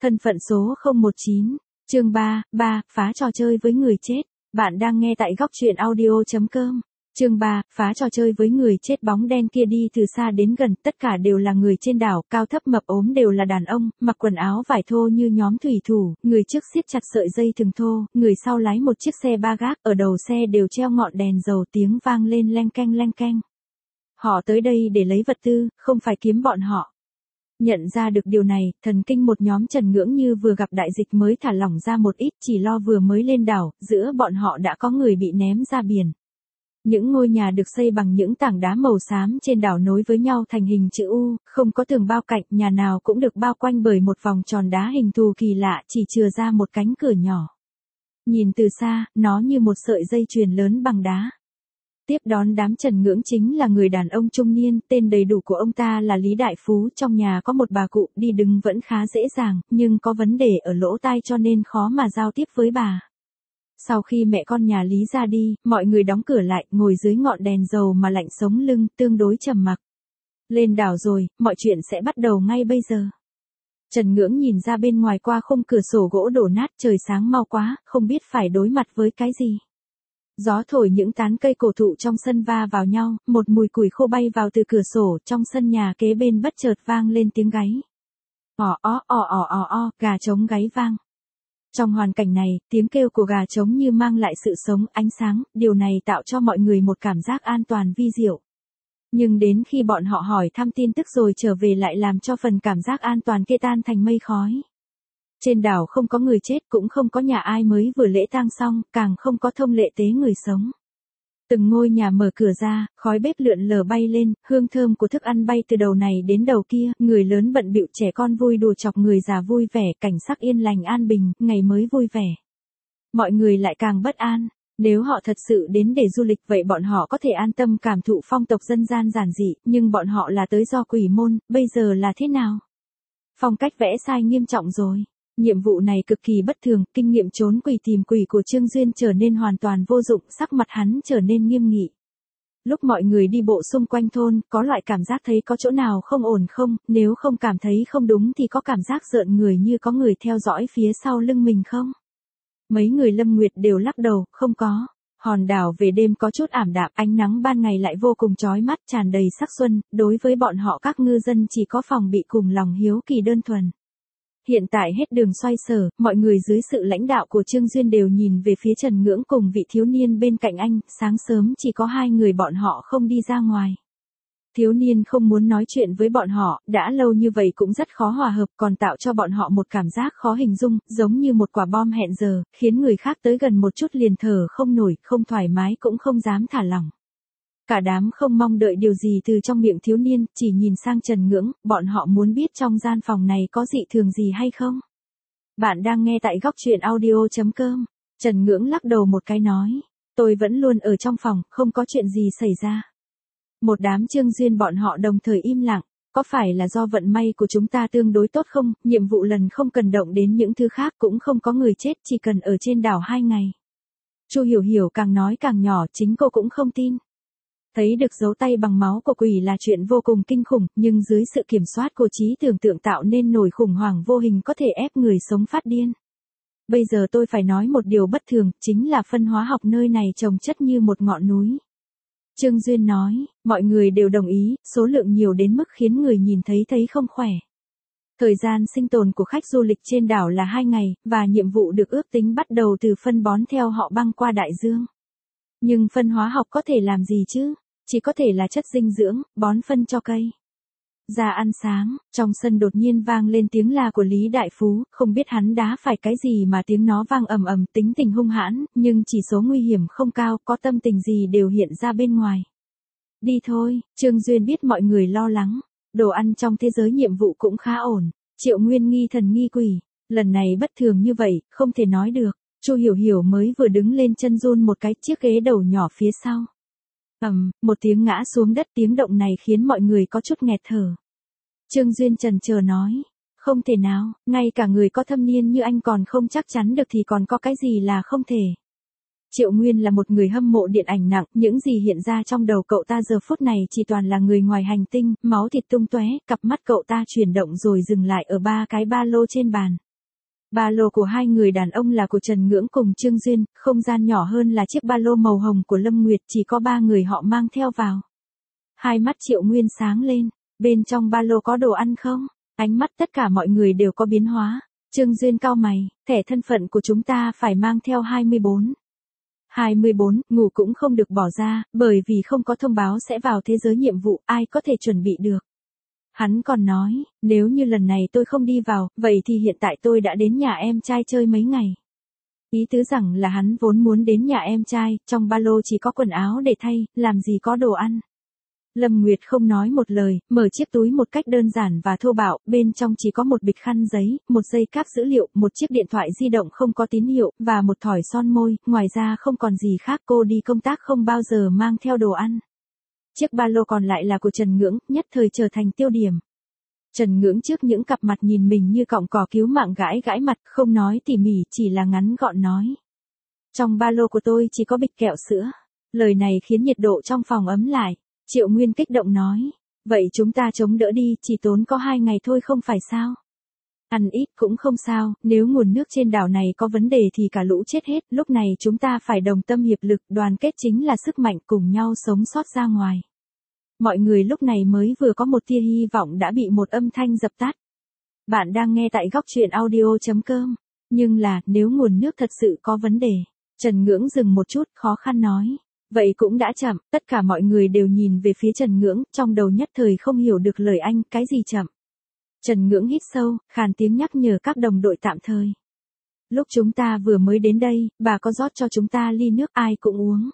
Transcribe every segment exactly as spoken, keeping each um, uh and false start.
Thân phận số không một chín, chương ba, ba, phá trò chơi với người chết. Bạn đang nghe tại góc truyện audio chấm com. Chương ba, phá trò chơi với người chết. Bóng đen kia đi từ xa đến gần, tất cả đều là người trên đảo, cao thấp mập ốm đều là đàn ông, mặc quần áo vải thô như nhóm thủy thủ, người trước siết chặt sợi dây thừng thô, người sau lái một chiếc xe ba gác, ở đầu xe đều treo ngọn đèn dầu, tiếng vang lên leng keng leng keng. Họ tới đây để lấy vật tư, không phải kiếm bọn họ. Nhận ra được điều này, thần kinh một nhóm Trần Ngưỡng như vừa gặp đại dịch mới thả lỏng ra một ít, chỉ lo vừa mới lên đảo, giữa bọn họ đã có người bị ném ra biển. Những ngôi nhà được xây bằng những tảng đá màu xám trên đảo nối với nhau thành hình chữ U, không có tường bao cạnh, nhà nào cũng được bao quanh bởi một vòng tròn đá hình thù kỳ lạ, chỉ chừa ra một cánh cửa nhỏ. Nhìn từ xa, nó như một sợi dây chuyền lớn bằng đá. Tiếp đón đám Trần Ngưỡng chính là người đàn ông trung niên, tên đầy đủ của ông ta là Lý Đại Phú, trong nhà có một bà cụ, đi đứng vẫn khá dễ dàng, nhưng có vấn đề ở lỗ tai cho nên khó mà giao tiếp với bà. Sau khi mẹ con nhà Lý ra đi, mọi người đóng cửa lại, ngồi dưới ngọn đèn dầu mà lạnh sống lưng, tương đối trầm mặc. Lên đảo rồi, mọi chuyện sẽ bắt đầu ngay bây giờ. Trần Ngưỡng nhìn ra bên ngoài qua khung cửa sổ gỗ đổ nát, trời sáng mau quá, không biết phải đối mặt với cái gì. Gió thổi những tán cây cổ thụ trong sân va vào nhau, một mùi củi khô bay vào từ cửa sổ, trong sân nhà kế bên bất chợt vang lên tiếng gáy. Ò ó ò ò ò o, gà trống gáy vang. Trong hoàn cảnh này, tiếng kêu của gà trống như mang lại sự sống, ánh sáng, điều này tạo cho mọi người một cảm giác an toàn vi diệu. Nhưng đến khi bọn họ hỏi thăm tin tức rồi trở về lại làm cho phần cảm giác an toàn kia tan thành mây khói. Trên đảo không có người chết, cũng không có nhà ai mới vừa lễ tang xong, càng không có thông lệ tế người sống. Từng ngôi nhà mở cửa ra, khói bếp lượn lờ bay lên, hương thơm của thức ăn bay từ đầu này đến đầu kia, người lớn bận bịu, trẻ con vui đùa chọc, người già vui vẻ, cảnh sắc yên lành an bình, ngày mới vui vẻ. Mọi người lại càng bất an, nếu họ thật sự đến để du lịch vậy bọn họ có thể an tâm cảm thụ phong tục dân gian giản dị, nhưng bọn họ là tới do quỷ môn, bây giờ là thế nào? Phong cách vẽ sai nghiêm trọng rồi. Nhiệm vụ này cực kỳ bất thường, kinh nghiệm trốn quỷ tìm quỷ của Trương Duyên trở nên hoàn toàn vô dụng, sắc mặt hắn trở nên nghiêm nghị. Lúc mọi người đi bộ xung quanh thôn, có loại cảm giác thấy có chỗ nào không ổn không, nếu không cảm thấy không đúng thì có cảm giác rợn người như có người theo dõi phía sau lưng mình không? Mấy người Lâm Nguyệt đều lắc đầu, không có. Hòn đảo về đêm có chút ảm đạm, ánh nắng ban ngày lại vô cùng chói mắt, tràn đầy sắc xuân, đối với bọn họ các ngư dân chỉ có phòng bị cùng lòng hiếu kỳ đơn thuần. Hiện tại hết đường xoay sở, mọi người dưới sự lãnh đạo của Trương Duyên đều nhìn về phía Trần Ngưỡng cùng vị thiếu niên bên cạnh anh, sáng sớm chỉ có hai người bọn họ không đi ra ngoài. Thiếu niên không muốn nói chuyện với bọn họ, đã lâu như vậy cũng rất khó hòa hợp, còn tạo cho bọn họ một cảm giác khó hình dung, giống như một quả bom hẹn giờ, khiến người khác tới gần một chút liền thở không nổi, không thoải mái cũng không dám thả lỏng. Cả đám không mong đợi điều gì từ trong miệng thiếu niên, chỉ nhìn sang Trần Ngưỡng, bọn họ muốn biết trong gian phòng này có dị thường gì hay không. Bạn đang nghe tại góc truyện audio chấm com. Trần Ngưỡng lắc đầu một cái nói, tôi vẫn luôn ở trong phòng, không có chuyện gì xảy ra. Một đám Trương Duyên bọn họ đồng thời im lặng, có phải là do vận may của chúng ta tương đối tốt không, nhiệm vụ lần không cần động đến những thứ khác, cũng không có người chết, chỉ cần ở trên đảo hai ngày. Chu Hiểu Hiểu càng nói càng nhỏ, chính cô cũng không tin. Thấy được dấu tay bằng máu của quỷ là chuyện vô cùng kinh khủng, nhưng dưới sự kiểm soát của trí tưởng tượng tạo nên nổi khủng hoảng vô hình có thể ép người sống phát điên. Bây giờ tôi phải nói một điều bất thường, chính là phân hóa học nơi này chồng chất như một ngọn núi. Trương Duyên nói, mọi người đều đồng ý, số lượng nhiều đến mức khiến người nhìn thấy thấy không khỏe. Thời gian sinh tồn của khách du lịch trên đảo là hai ngày, và nhiệm vụ được ước tính bắt đầu từ phân bón theo họ băng qua đại dương. Nhưng phân hóa học có thể làm gì chứ? Chỉ có thể là chất dinh dưỡng, bón phân cho cây. Ra ăn sáng, trong sân đột nhiên vang lên tiếng la của Lý Đại Phú, không biết hắn đá phải cái gì mà tiếng nó vang ầm ầm, tính tình hung hãn, nhưng chỉ số nguy hiểm không cao, có tâm tình gì đều hiện ra bên ngoài. Đi thôi, Trương Duyên biết mọi người lo lắng, đồ ăn trong thế giới nhiệm vụ cũng khá ổn, Triệu Nguyên nghi thần nghi quỷ, lần này bất thường như vậy, không thể nói được. Chu Hiểu Hiểu mới vừa đứng lên chân run một cái, chiếc ghế đầu nhỏ phía sau. Ầm, um, một tiếng ngã xuống đất, tiếng động này khiến mọi người có chút nghẹt thở. Trương Duyên chần chờ nói, không thể nào, ngay cả người có thâm niên như anh còn không chắc chắn được thì còn có cái gì là không thể. Triệu Nguyên là một người hâm mộ điện ảnh nặng, những gì hiện ra trong đầu cậu ta giờ phút này chỉ toàn là người ngoài hành tinh, máu thịt tung tóe, cặp mắt cậu ta chuyển động rồi dừng lại ở ba cái ba lô trên bàn. Ba lô của hai người đàn ông là của Trần Ngưỡng cùng Trương Duyên, không gian nhỏ hơn là chiếc ba lô màu hồng của Lâm Nguyệt, chỉ có ba người họ mang theo vào. Hai mắt Triệu Nguyên sáng lên, bên trong ba lô có đồ ăn không? Ánh mắt tất cả mọi người đều có biến hóa. Trương Duyên cau mày, thẻ thân phận của chúng ta phải mang theo hai mươi bốn. hai mươi bốn, ngủ cũng không được bỏ ra, bởi vì không có thông báo sẽ vào thế giới nhiệm vụ, ai có thể chuẩn bị được. Hắn còn nói, nếu như lần này tôi không đi vào, vậy thì hiện tại tôi đã đến nhà em trai chơi mấy ngày. Ý tứ rằng là hắn vốn muốn đến nhà em trai, trong ba lô chỉ có quần áo để thay, làm gì có đồ ăn. Lâm Nguyệt không nói một lời, mở chiếc túi một cách đơn giản và thô bạo, bên trong chỉ có một bịch khăn giấy, một dây cáp dữ liệu, một chiếc điện thoại di động không có tín hiệu, và một thỏi son môi, ngoài ra không còn gì khác. Cô đi công tác không bao giờ mang theo đồ ăn. Chiếc ba lô còn lại là của Trần Ngưỡng, nhất thời trở thành tiêu điểm. Trần Ngưỡng trước những cặp mặt nhìn mình như cọng cỏ cứu mạng gãi gãi mặt, không nói tỉ mỉ, chỉ là ngắn gọn nói. Trong ba lô của tôi chỉ có bịch kẹo sữa. Lời này khiến nhiệt độ trong phòng ấm lại. Triệu Nguyên kích động nói. Vậy chúng ta chống đỡ đi, chỉ tốn có hai ngày thôi không phải sao? Ăn ít cũng không sao, nếu nguồn nước trên đảo này có vấn đề thì cả lũ chết hết. Lúc này chúng ta phải đồng tâm hiệp lực, đoàn kết chính là sức mạnh, cùng nhau sống sót ra ngoài. Mọi người lúc này mới vừa có một tia hy vọng đã bị một âm thanh dập tắt. Bạn đang nghe tại góc truyện audio chấm com. Nhưng là, nếu nguồn nước thật sự có vấn đề. Trần Ngưỡng dừng một chút, khó khăn nói. Vậy cũng đã chậm, tất cả mọi người đều nhìn về phía Trần Ngưỡng, trong đầu nhất thời không hiểu được lời anh, cái gì chậm. Trần Ngưỡng hít sâu, khàn tiếng nhắc nhở các đồng đội tạm thời. Lúc chúng ta vừa mới đến đây, bà có rót cho chúng ta ly nước, ai cũng uống.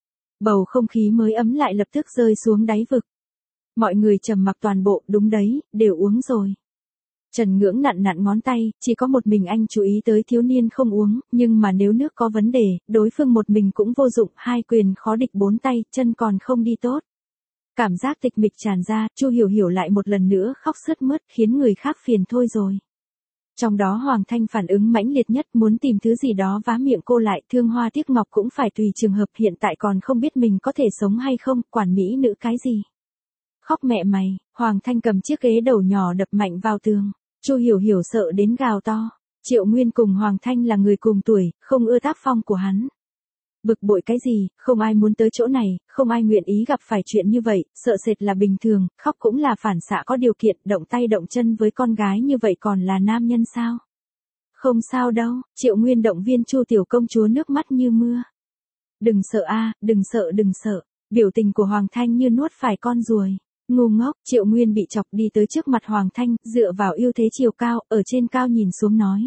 Bầu không khí mới ấm lại lập tức rơi xuống đáy vực. Mọi người trầm mặc toàn bộ, đúng đấy, đều uống rồi. Trần Ngưỡng nặn nặn ngón tay, chỉ có một mình anh chú ý tới thiếu niên không uống, nhưng mà nếu nước có vấn đề, đối phương một mình cũng vô dụng, hai quyền khó địch bốn tay, chân còn không đi tốt. Cảm giác tịch mịch tràn ra, Chu Hiểu Hiểu lại một lần nữa khóc sướt mướt, khiến người khác phiền thôi rồi. Trong đó Hoàng Thanh phản ứng mãnh liệt nhất, muốn tìm thứ gì đó vá miệng cô lại, Thương Hoa tiếc ngọc cũng phải tùy trường hợp, hiện tại còn không biết mình có thể sống hay không, quản mỹ nữ cái gì. Khóc mẹ mày, Hoàng Thanh cầm chiếc ghế đầu nhỏ đập mạnh vào tường. Chu Hiểu Hiểu sợ đến gào to. Triệu Nguyên cùng Hoàng Thanh là người cùng tuổi, không ưa tác phong của hắn. Bực bội cái gì, không ai muốn tới chỗ này, không ai nguyện ý gặp phải chuyện như vậy, sợ sệt là bình thường, khóc cũng là phản xạ có điều kiện, động tay động chân với con gái như vậy còn là nam nhân sao? Không sao đâu, Triệu Nguyên động viên Chu tiểu công chúa nước mắt như mưa. Đừng sợ a, đừng sợ đừng sợ, biểu tình của Hoàng Thanh như nuốt phải con ruồi. Ngu ngốc, Triệu Nguyên bị chọc đi tới trước mặt Hoàng Thanh, dựa vào ưu thế chiều cao, ở trên cao nhìn xuống nói.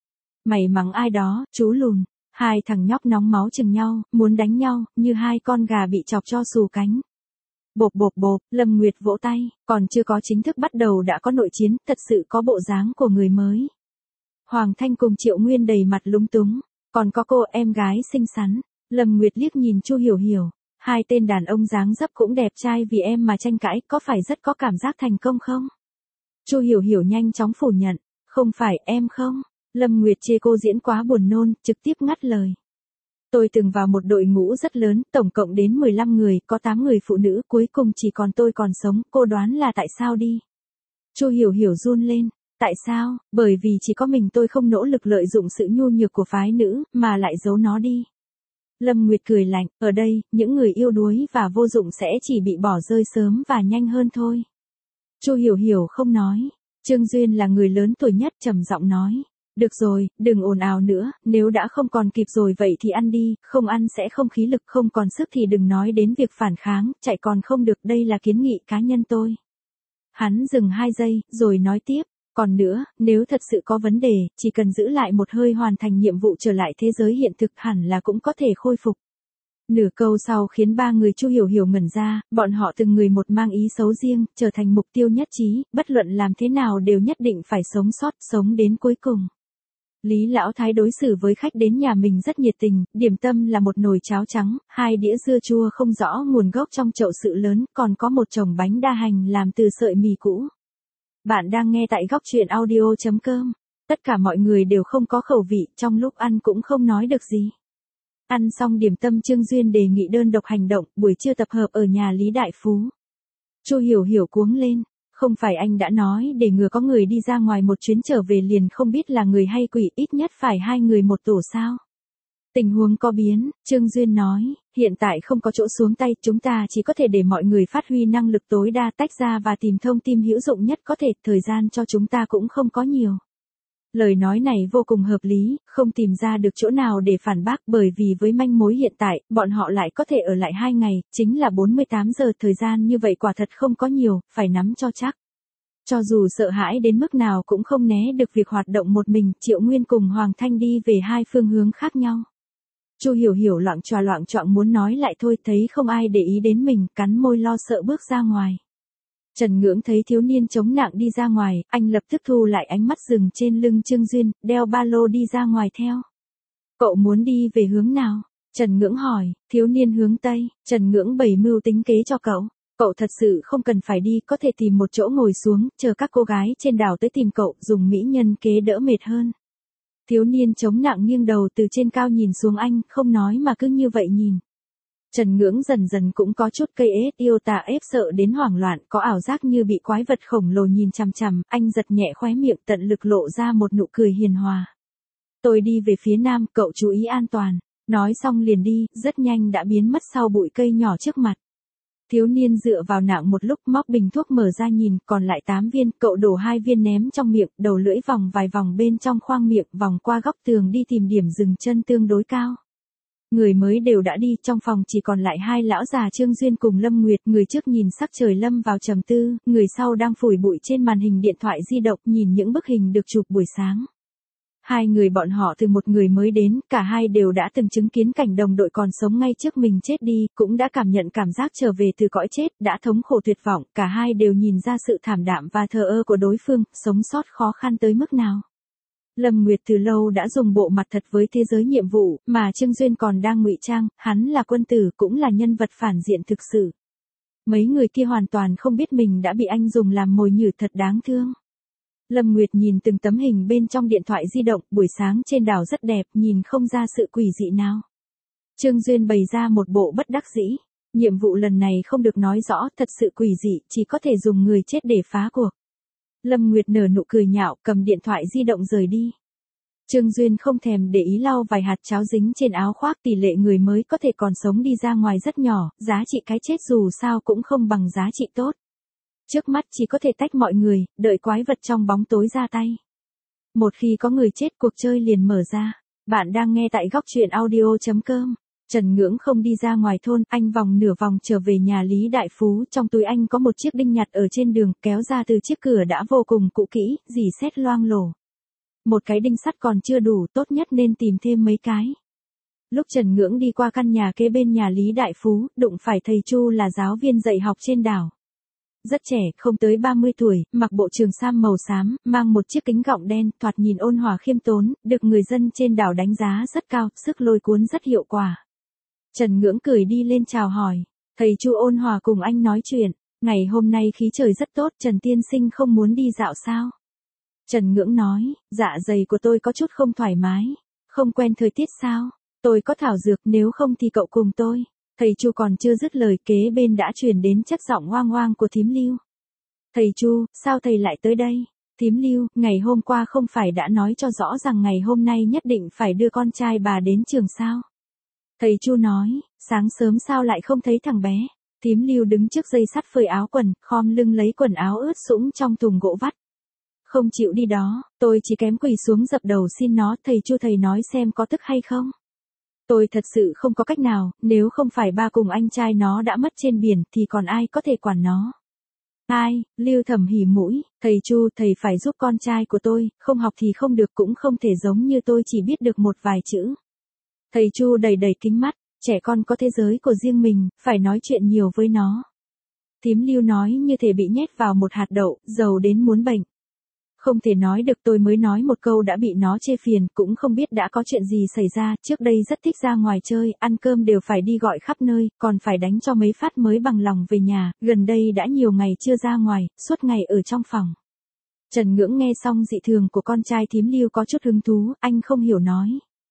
Mày mắng ai đó, chú lùn. Hai thằng nhóc nóng máu chừng nhau, muốn đánh nhau, như hai con gà bị chọc cho xù cánh. Bộp bộp bộp, Lâm Nguyệt vỗ tay, còn chưa có chính thức bắt đầu đã có nội chiến, thật sự có bộ dáng của người mới. Hoàng Thanh cùng Triệu Nguyên đầy mặt lúng túng, còn có cô em gái xinh xắn. Lâm Nguyệt liếc nhìn Chu Hiểu Hiểu. Hai tên đàn ông dáng dấp cũng đẹp trai vì em mà tranh cãi, có phải rất có cảm giác thành công không? Chu Hiểu Hiểu nhanh chóng phủ nhận, không phải em không. Lâm Nguyệt chê cô diễn quá buồn nôn, trực tiếp ngắt lời. Tôi từng vào một đội ngũ rất lớn, tổng cộng đến mười lăm người, có tám người phụ nữ, cuối cùng chỉ còn tôi còn sống, cô đoán là tại sao đi? Chu Hiểu Hiểu run lên, tại sao? Bởi vì chỉ có mình tôi không nỗ lực lợi dụng sự nhu nhược của phái nữ, mà lại giấu nó đi. Lâm Nguyệt cười lạnh, ở đây, những người yêu đuối và vô dụng sẽ chỉ bị bỏ rơi sớm và nhanh hơn thôi. Chu Hiểu Hiểu không nói. Trương Duyên là người lớn tuổi nhất, trầm giọng nói. Được rồi, đừng ồn ào nữa, nếu đã không còn kịp rồi vậy thì ăn đi, không ăn sẽ không khí lực, không còn sức thì đừng nói đến việc phản kháng, chạy còn không được, đây là kiến nghị cá nhân tôi. Hắn dừng hai giây, rồi nói tiếp. Còn nữa, nếu thật sự có vấn đề, chỉ cần giữ lại một hơi hoàn thành nhiệm vụ trở lại thế giới hiện thực hẳn là cũng có thể khôi phục. Nửa câu sau khiến ba người Chu Hiểu Hiểu ngẩn ra, bọn họ từng người một mang ý xấu riêng, trở thành mục tiêu nhất trí, bất luận làm thế nào đều nhất định phải sống sót, sống đến cuối cùng. Lý Lão Thái đối xử với khách đến nhà mình rất nhiệt tình, điểm tâm là một nồi cháo trắng, hai đĩa dưa chua không rõ nguồn gốc trong chậu sự lớn, còn có một chồng bánh đa hành làm từ sợi mì cũ. Bạn đang nghe tại góc truyện audio chấm com. Tất cả mọi người đều không có khẩu vị, trong lúc ăn cũng không nói được gì. Ăn xong điểm tâm, Trương Duyên đề nghị đơn độc hành động, buổi trưa tập hợp ở nhà Lý Đại Phú. Chu Hiểu Hiểu cuống lên, Không phải anh đã nói để ngừa có người đi ra ngoài một chuyến trở về liền không biết là người hay quỷ, ít nhất phải hai người một tổ sao? Tình huống có biến, Trương Duyên nói, hiện tại không có chỗ xuống tay, chúng ta chỉ có thể để mọi người phát huy năng lực tối đa tách ra và tìm thông tin hữu dụng nhất có thể, thời gian cho chúng ta cũng không có nhiều. Lời nói này vô cùng hợp lý, không tìm ra được chỗ nào để phản bác bởi vì với manh mối hiện tại, bọn họ lại có thể ở lại hai ngày, chính là bốn mươi tám giờ, thời gian như vậy quả thật không có nhiều, phải nắm cho chắc. Cho dù sợ hãi đến mức nào cũng không né được việc hoạt động một mình, Triệu Nguyên cùng Hoàng Thanh đi về hai phương hướng khác nhau. Chu Hiểu Hiểu loạng choạng loạng choạng muốn nói lại thôi, thấy không ai để ý đến mình, cắn môi lo sợ bước ra ngoài. Trần Ngưỡng thấy thiếu niên chống nặng đi ra ngoài, anh lập tức thu lại ánh mắt dừng trên lưng Trương Duyên, đeo ba lô đi ra ngoài theo. Cậu muốn đi về hướng nào? Trần Ngưỡng hỏi, thiếu niên hướng Tây, Trần Ngưỡng bày mưu tính kế cho cậu. Cậu thật sự không cần phải đi, có thể tìm một chỗ ngồi xuống, chờ các cô gái trên đảo tới tìm cậu, dùng mỹ nhân kế đỡ mệt hơn. Thiếu niên chống nặng nghiêng đầu từ trên cao nhìn xuống anh, không nói mà cứ như vậy nhìn. Trần Ngưỡng dần dần cũng có chút cây ết yêu tà ép sợ đến hoảng loạn, có ảo giác như bị quái vật khổng lồ nhìn chằm chằm, anh giật nhẹ khóe miệng tận lực lộ ra một nụ cười hiền hòa. Tôi đi về phía nam, cậu chú ý an toàn. Nói xong liền đi, rất nhanh đã biến mất sau bụi cây nhỏ trước mặt. Thiếu niên dựa vào nạng một lúc móc bình thuốc mở ra nhìn, còn lại tám viên, cậu đổ hai viên ném trong miệng, đầu lưỡi vòng vài vòng bên trong khoang miệng, vòng qua góc tường đi tìm điểm dừng chân tương đối cao. Người mới đều đã đi, trong phòng chỉ còn lại hai lão già Trương Duyên cùng Lâm Nguyệt, người trước nhìn sắc trời lâm vào trầm tư, người sau đang phủi bụi trên màn hình điện thoại di động nhìn những bức hình được chụp buổi sáng. Hai người bọn họ từ một người mới đến, cả hai đều đã từng chứng kiến cảnh đồng đội còn sống ngay trước mình chết đi, cũng đã cảm nhận cảm giác trở về từ cõi chết, đã thống khổ tuyệt vọng, cả hai đều nhìn ra sự thảm đạm và thờ ơ của đối phương, sống sót khó khăn tới mức nào. Lâm Nguyệt từ lâu đã dùng bộ mặt thật với thế giới nhiệm vụ, mà Trương Duyên còn đang ngụy trang, hắn là quân tử cũng là nhân vật phản diện thực sự. Mấy người kia hoàn toàn không biết mình đã bị anh dùng làm mồi nhử, thật đáng thương. Lâm Nguyệt nhìn từng tấm hình bên trong điện thoại di động, buổi sáng trên đảo rất đẹp, nhìn không ra sự quỷ dị nào. Trương Duyên bày ra một bộ bất đắc dĩ, nhiệm vụ lần này không được nói rõ, thật sự quỷ dị, chỉ có thể dùng người chết để phá cuộc. Lâm Nguyệt nở nụ cười nhạo, cầm điện thoại di động rời đi. Trương Duyên không thèm để ý lau vài hạt cháo dính trên áo khoác, tỷ lệ người mới có thể còn sống đi ra ngoài rất nhỏ, giá trị cái chết dù sao cũng không bằng giá trị tốt. Trước mắt chỉ có thể tách mọi người, đợi quái vật trong bóng tối ra tay. Một khi có người chết cuộc chơi liền mở ra. Bạn đang nghe tại góc truyện audio chấm com. Trần Ngưỡng không đi ra ngoài thôn, anh vòng nửa vòng trở về nhà Lý Đại Phú, trong túi anh có một chiếc đinh nhặt ở trên đường, kéo ra từ chiếc cửa đã vô cùng cũ kỹ, rỉ sét loang lổ. Một cái đinh sắt còn chưa đủ, tốt nhất nên tìm thêm mấy cái. Lúc Trần Ngưỡng đi qua căn nhà kế bên nhà Lý Đại Phú, đụng phải thầy Chu là giáo viên dạy học trên đảo. Rất trẻ, không tới ba mươi tuổi, mặc bộ trường sam màu xám, mang một chiếc kính gọng đen, thoạt nhìn ôn hòa khiêm tốn, được người dân trên đảo đánh giá rất cao, sức lôi cuốn rất hiệu quả. Trần Ngưỡng cười đi lên chào hỏi, thầy Chu ôn hòa cùng anh nói chuyện, ngày hôm nay khí trời rất tốt, Trần tiên sinh không muốn đi dạo sao? Trần Ngưỡng nói, dạ dày của tôi có chút không thoải mái, không quen thời tiết sao? Tôi có thảo dược, nếu không thì cậu cùng tôi. Thầy Chu còn chưa dứt lời, kế bên đã truyền đến chất giọng hoang hoang của Thím Lưu. Thầy Chu, sao thầy lại tới đây? Thím Lưu, ngày hôm qua không phải đã nói cho rõ rằng ngày hôm nay nhất định phải đưa con trai bà đến trường sao? Thầy Chu nói, sáng sớm sao lại không thấy thằng bé? Thím Lưu đứng trước dây sắt phơi áo quần, khom lưng lấy quần áo ướt sũng trong thùng gỗ vắt. Không chịu đi đó, tôi chỉ kém quỳ xuống dập đầu xin nó, thầy Chu thầy nói xem có tức hay không? Tôi thật sự không có cách nào, nếu không phải ba cùng anh trai nó đã mất trên biển thì còn ai có thể quản nó. Ai, Lưu Thẩm hỉ mũi, thầy Chu, thầy phải giúp con trai của tôi, không học thì không được, cũng không thể giống như tôi chỉ biết được một vài chữ. Thầy Chu đầy đầy kính mắt, trẻ con có thế giới của riêng mình, phải nói chuyện nhiều với nó. Thím Lưu nói như thể bị nhét vào một hạt đậu, dầu đến muốn bệnh. Không thể nói được, tôi mới nói một câu đã bị nó chê phiền, cũng không biết đã có chuyện gì xảy ra, trước đây rất thích ra ngoài chơi, ăn cơm đều phải đi gọi khắp nơi, còn phải đánh cho mấy phát mới bằng lòng về nhà, gần đây đã nhiều ngày chưa ra ngoài, suốt ngày ở trong phòng. Trần Ngưỡng nghe xong dị thường của con trai Thím Lưu có chút hứng thú, anh không hiểu nói.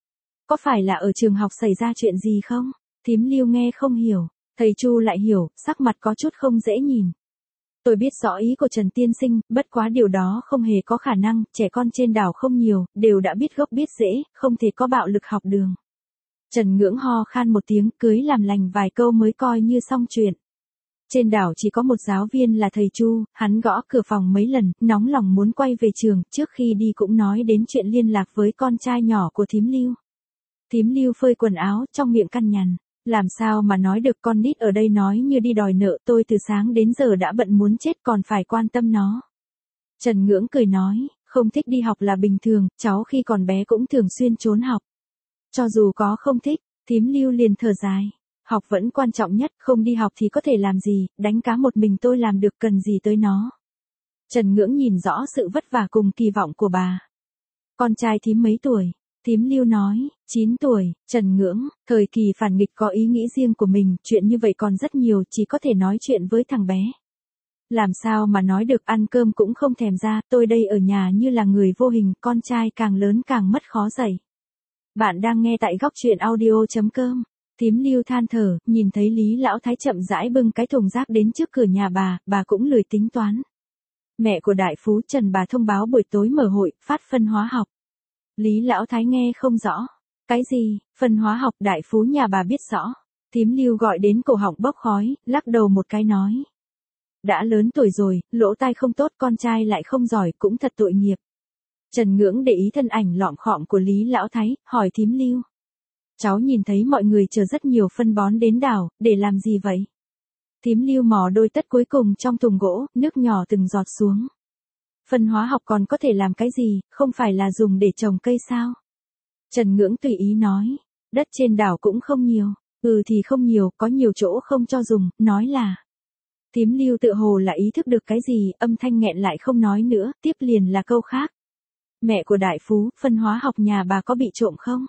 Có phải là ở trường học xảy ra chuyện gì không? Thím Lưu nghe không hiểu, thầy Chu lại hiểu, sắc mặt có chút không dễ nhìn. Tôi biết rõ ý của Trần tiên sinh, bất quá điều đó không hề có khả năng, trẻ con trên đảo không nhiều, đều đã biết gốc biết rễ, không thể có bạo lực học đường. Trần Ngưỡng ho khan một tiếng, cưới làm lành vài câu mới coi như xong chuyện. Trên đảo chỉ có một giáo viên là thầy Chu, hắn gõ cửa phòng mấy lần, nóng lòng muốn quay về trường, trước khi đi cũng nói đến chuyện liên lạc với con trai nhỏ của thím Lưu. Thím Lưu phơi quần áo, trong miệng căn nhằn. Làm sao mà nói được, con nít ở đây nói như đi đòi nợ, tôi từ sáng đến giờ đã bận muốn chết còn phải quan tâm nó. Trần Ngưỡng cười nói, không thích đi học là bình thường, cháu khi còn bé cũng thường xuyên trốn học. Cho dù có không thích, thím Lưu liền thở dài. Học vẫn quan trọng nhất, không đi học thì có thể làm gì, đánh cá một mình tôi làm được, cần gì tới nó. Trần Ngưỡng nhìn rõ sự vất vả cùng kỳ vọng của bà. Con trai thím mấy tuổi? Thím Lưu nói, chín tuổi. Trần Ngưỡng, thời kỳ phản nghịch có ý nghĩ riêng của mình, chuyện như vậy còn rất nhiều, chỉ có thể nói chuyện với thằng bé. Làm sao mà nói được, ăn cơm cũng không thèm ra, tôi đây ở nhà như là người vô hình, con trai càng lớn càng mất khó dạy. Bạn đang nghe tại góc truyện audio chấm com. Thím Lưu than thở, nhìn thấy Lý Lão Thái chậm rãi bưng cái thùng rác đến trước cửa nhà bà, bà cũng lười tính toán. Mẹ của đại phú Trần bà thông báo buổi tối mở hội, phát phân hóa học. Lý Lão Thái nghe không rõ. Cái gì, phân hóa học, đại phú nhà bà biết rõ. Thím Lưu gọi đến cổ họng bốc khói, lắc đầu một cái nói. Đã lớn tuổi rồi, lỗ tai không tốt, con trai lại không giỏi, cũng thật tội nghiệp. Trần Ngưỡng để ý thân ảnh lọm khọm của Lý Lão Thái, hỏi thím Lưu. Cháu nhìn thấy mọi người chờ rất nhiều phân bón đến đảo, để làm gì vậy? Thím Lưu mò đôi tất cuối cùng trong thùng gỗ, nước nhỏ từng giọt xuống. Phân hóa học còn có thể làm cái gì, không phải là dùng để trồng cây sao? Trần Ngưỡng tùy ý nói, đất trên đảo cũng không nhiều, ừ thì không nhiều, có nhiều chỗ không cho dùng, nói là. Thím Lưu tự hồ là ý thức được cái gì, âm thanh nghẹn lại không nói nữa, tiếp liền là câu khác. Mẹ của đại phú, phân hóa học nhà bà có bị trộm không?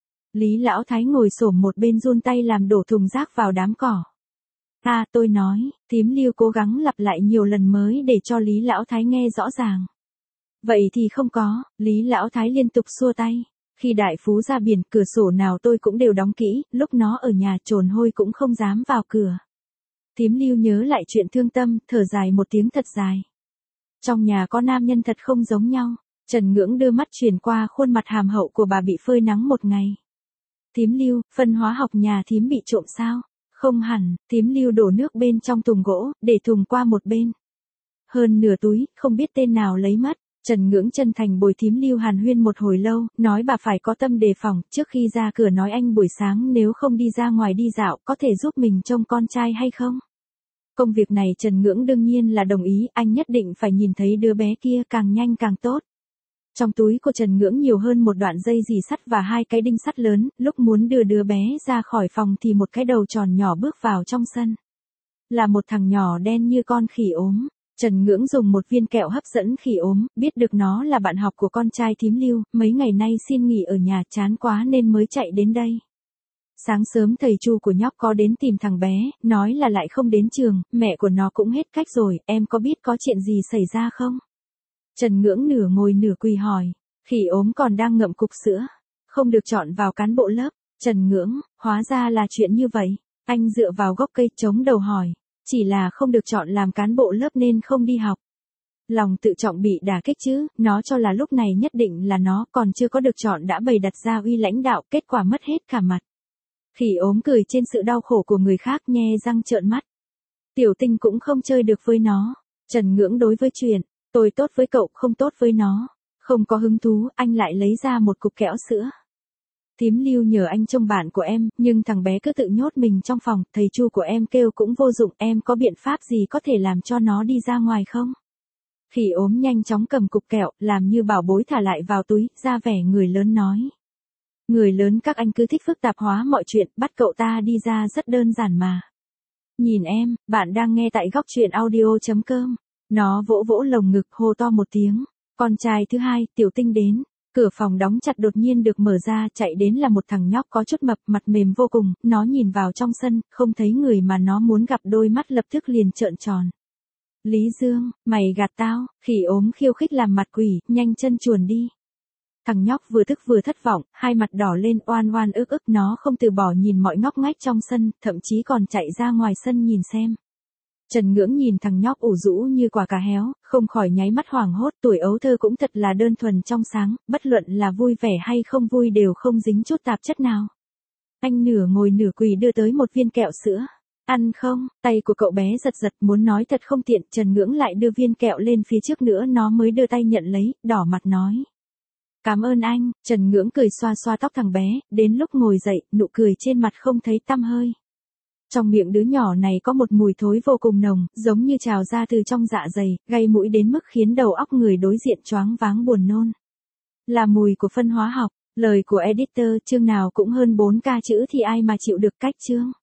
Lý Lão Thái ngồi xổm một bên run tay làm đổ thùng rác vào đám cỏ. Ta, tôi nói, thím Lưu cố gắng lặp lại nhiều lần mới để cho Lý Lão Thái nghe rõ ràng. Vậy thì không có, Lý Lão Thái liên tục xua tay. Khi đại phú ra biển, cửa sổ nào tôi cũng đều đóng kỹ, lúc nó ở nhà trồn hôi cũng không dám vào cửa. Thím Lưu nhớ lại chuyện thương tâm, thở dài một tiếng thật dài. Trong nhà có nam nhân thật không giống nhau. Trần Ngưỡng đưa mắt chuyển qua khuôn mặt hàm hậu của bà bị phơi nắng một ngày. Thím Lưu, phân hóa học nhà thím bị trộm sao? Không hẳn, thím Lưu đổ nước bên trong thùng gỗ, để thùng qua một bên. Hơn nửa túi, không biết tên nào lấy mất. Trần Ngưỡng chân thành bồi thím Lưu hàn huyên một hồi lâu, nói bà phải có tâm đề phòng, trước khi ra cửa nói anh buổi sáng nếu không đi ra ngoài đi dạo, có thể giúp mình trông con trai hay không? Công việc này Trần Ngưỡng đương nhiên là đồng ý, anh nhất định phải nhìn thấy đứa bé kia càng nhanh càng tốt. Trong túi của Trần Ngưỡng nhiều hơn một đoạn dây dì sắt và hai cái đinh sắt lớn, lúc muốn đưa đứa bé ra khỏi phòng thì một cái đầu tròn nhỏ bước vào trong sân. Là một thằng nhỏ đen như con khỉ ốm. Trần Ngưỡng dùng một viên kẹo hấp dẫn khỉ ốm, biết được nó là bạn học của con trai thím Lưu, mấy ngày nay xin nghỉ ở nhà chán quá nên mới chạy đến đây. Sáng sớm thầy Chu của nhóc có đến tìm thằng bé, nói là lại không đến trường, mẹ của nó cũng hết cách rồi, em có biết có chuyện gì xảy ra không? Trần Ngưỡng nửa ngồi nửa quỳ hỏi, khỉ ốm còn đang ngậm cục sữa, không được chọn vào cán bộ lớp. Trần Ngưỡng, hóa ra là chuyện như vậy. Anh dựa vào gốc cây chống đầu hỏi, chỉ là không được chọn làm cán bộ lớp nên không đi học. Lòng tự trọng bị đả kích chứ, nó cho là lúc này nhất định là nó còn chưa có được chọn đã bày đặt ra uy lãnh đạo, kết quả mất hết cả mặt. Khỉ ốm cười trên sự đau khổ của người khác, nhe răng trợn mắt. Tiểu Tinh cũng không chơi được với nó. Trần Ngưỡng đối với chuyện, tôi tốt với cậu, không tốt với nó. Không có hứng thú, anh lại lấy ra một cục kẹo sữa. Thím Lưu nhờ anh trông bạn của em, nhưng thằng bé cứ tự nhốt mình trong phòng, thầy Chu của em kêu cũng vô dụng, em có biện pháp gì có thể làm cho nó đi ra ngoài không? Khỉ ốm nhanh chóng cầm cục kẹo, làm như bảo bối thả lại vào túi, ra vẻ người lớn nói. Người lớn các anh cứ thích phức tạp hóa mọi chuyện, bắt cậu ta đi ra rất đơn giản mà. Nhìn em, bạn đang nghe tại góc truyện audio chấm com. Nó vỗ vỗ lồng ngực hô to một tiếng. Con trai thứ hai, Tiểu Tinh đến. Cửa phòng đóng chặt đột nhiên được mở ra, chạy đến là một thằng nhóc có chút mập, mặt mềm vô cùng, nó nhìn vào trong sân, không thấy người mà nó muốn gặp, đôi mắt lập tức liền trợn tròn. Lý Dương, mày gạt tao, khỉ ốm khiêu khích làm mặt quỷ, nhanh chân chuồn đi. Thằng nhóc vừa tức vừa thất vọng, hai mặt đỏ lên oan oan ức ức, nó không từ bỏ nhìn mọi ngóc ngách trong sân, thậm chí còn chạy ra ngoài sân nhìn xem. Trần Ngưỡng nhìn thằng nhóc ủ rũ như quả cà héo, không khỏi nháy mắt hoảng hốt, tuổi ấu thơ cũng thật là đơn thuần trong sáng, bất luận là vui vẻ hay không vui đều không dính chút tạp chất nào. Anh nửa ngồi nửa quỳ đưa tới một viên kẹo sữa. Ăn không? Tay của cậu bé giật giật, muốn nói thật không tiện, Trần Ngưỡng lại đưa viên kẹo lên phía trước nữa nó mới đưa tay nhận lấy, đỏ mặt nói. Cảm ơn anh. Trần Ngưỡng cười xoa xoa tóc thằng bé, đến lúc ngồi dậy, nụ cười trên mặt không thấy tăm hơi. Trong miệng đứa nhỏ này có một mùi thối vô cùng nồng, giống như trào ra từ trong dạ dày, gây mũi đến mức khiến đầu óc người đối diện choáng váng buồn nôn. Là mùi của phân hóa học, lời của editor chương nào cũng hơn bốn k chữ thì ai mà chịu được cách chương.